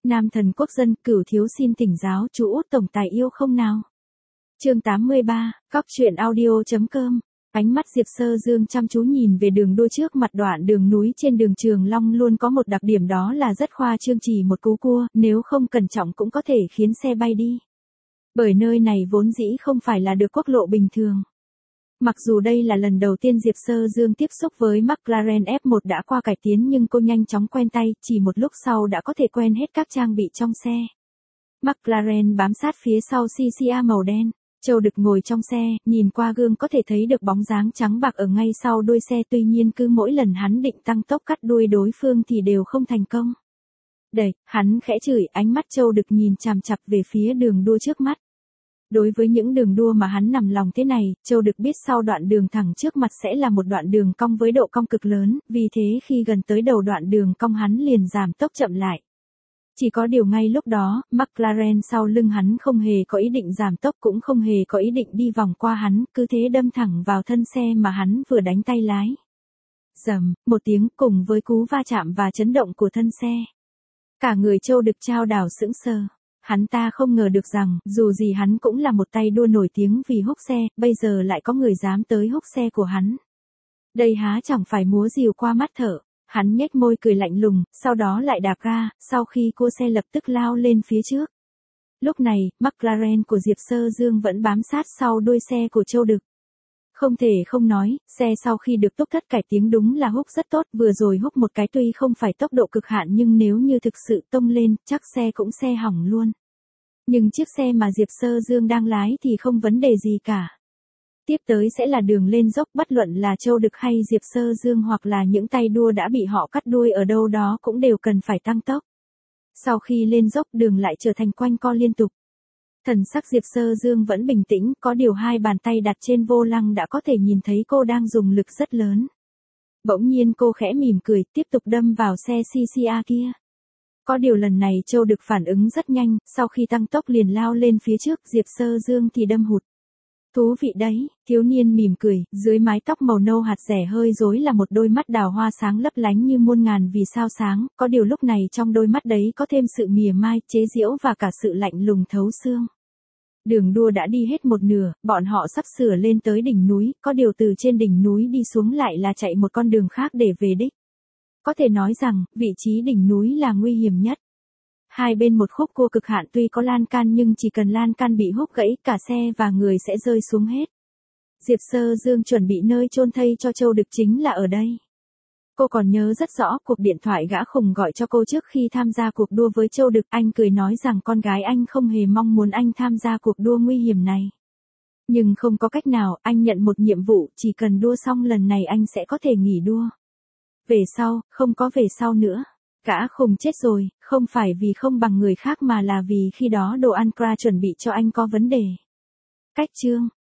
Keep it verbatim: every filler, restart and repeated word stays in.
Nam thần quốc dân, Cửu thiếu xin tỉnh giáo, chú út tổng tài yêu không nào? Chương tám mươi ba, cóc truyện audio chấm com. Ánh mắt Diệp Sơ Dương chăm chú nhìn về đường đua trước mặt đoạn đường núi trên đường Trường Long luôn có một đặc điểm, đó là rất khoa trương, chỉ một cú cua, nếu không cẩn trọng cũng có thể khiến xe bay đi. Bởi nơi này vốn dĩ không phải là được quốc lộ bình thường. Mặc dù đây là lần đầu tiên Diệp Sơ Dương tiếp xúc với McLaren F một đã qua cải tiến, nhưng cô nhanh chóng quen tay, chỉ một lúc sau đã có thể quen hết các trang bị trong xe. McLaren bám sát phía sau xê xê a màu đen. Châu Đực ngồi trong xe, nhìn qua gương có thể thấy được bóng dáng trắng bạc ở ngay sau đuôi xe, tuy nhiên cứ mỗi lần hắn định tăng tốc cắt đuôi đối phương thì đều không thành công. Đẩy, hắn khẽ chửi, ánh mắt Châu Đực nhìn chằm chằm về phía đường đua trước mắt. Đối với những đường đua mà hắn nằm lòng thế này, Châu Đực biết sau đoạn đường thẳng trước mặt sẽ là một đoạn đường cong với độ cong cực lớn, vì thế khi gần tới đầu đoạn đường cong hắn liền giảm tốc chậm lại. Chỉ có điều ngay lúc đó, McLaren sau lưng hắn không hề có ý định giảm tốc, cũng không hề có ý định đi vòng qua hắn, cứ thế đâm thẳng vào thân xe mà hắn vừa đánh tay lái. Rầm, một tiếng cùng với cú va chạm và chấn động của thân xe. Cả người Châu Đực chao đảo sững sờ. Hắn ta không ngờ được rằng, dù gì hắn cũng là một tay đua nổi tiếng vì húc xe, bây giờ lại có người dám tới húc xe của hắn. Đây há chẳng phải múa rìu qua mắt thở. Hắn nhếch môi cười lạnh lùng, sau đó lại đạp ga, sau khi cua xe lập tức lao lên phía trước. Lúc này, McLaren của Diệp Sơ Dương vẫn bám sát sau đuôi xe của Châu Đực. Không thể không nói, xe sau khi được túc thất cải tiến đúng là húc rất tốt, vừa rồi húc một cái tuy không phải tốc độ cực hạn nhưng nếu như thực sự tông lên, chắc xe cũng xe hỏng luôn. Nhưng chiếc xe mà Diệp Sơ Dương đang lái thì không vấn đề gì cả. Tiếp tới sẽ là đường lên dốc, bất luận là Châu Đực hay Diệp Sơ Dương hoặc là những tay đua đã bị họ cắt đuôi ở đâu đó cũng đều cần phải tăng tốc. Sau khi lên dốc đường lại trở thành quanh co liên tục. Thần sắc Diệp Sơ Dương vẫn bình tĩnh, có điều hai bàn tay đặt trên vô lăng đã có thể nhìn thấy cô đang dùng lực rất lớn. Bỗng nhiên cô khẽ mỉm cười, tiếp tục đâm vào xe xê xê a kia. Có điều lần này Châu Đực phản ứng rất nhanh, sau khi tăng tốc liền lao lên phía trước, Diệp Sơ Dương thì đâm hụt. Thú vị đấy, thiếu niên mỉm cười, dưới mái tóc màu nâu hạt rẻ hơi rối là một đôi mắt đào hoa sáng lấp lánh như muôn ngàn vì sao sáng, có điều lúc này trong đôi mắt đấy có thêm sự mỉa mai, chế giễu và cả sự lạnh lùng thấu xương. Đường đua đã đi hết một nửa, bọn họ sắp sửa lên tới đỉnh núi, có điều từ trên đỉnh núi đi xuống lại là chạy một con đường khác để về đích. Có thể nói rằng, vị trí đỉnh núi là nguy hiểm nhất. Hai bên một khúc cua cực hạn, tuy có lan can nhưng chỉ cần lan can bị húc gãy, cả xe và người sẽ rơi xuống hết. Diệp Sơ Dương chuẩn bị nơi chôn thây cho Châu Đực chính là ở đây. Cô còn nhớ rất rõ cuộc điện thoại gã khùng gọi cho cô trước khi tham gia cuộc đua với Châu Đực, anh cười nói rằng con gái anh không hề mong muốn anh tham gia cuộc đua nguy hiểm này. Nhưng không có cách nào, anh nhận một nhiệm vụ, chỉ cần đua xong lần này anh sẽ có thể nghỉ đua. Về sau, không có về sau nữa. Gã khùng chết rồi, không phải vì không bằng người khác mà là vì khi đó đồ ăn Kra chuẩn bị cho anh có vấn đề. Cách chương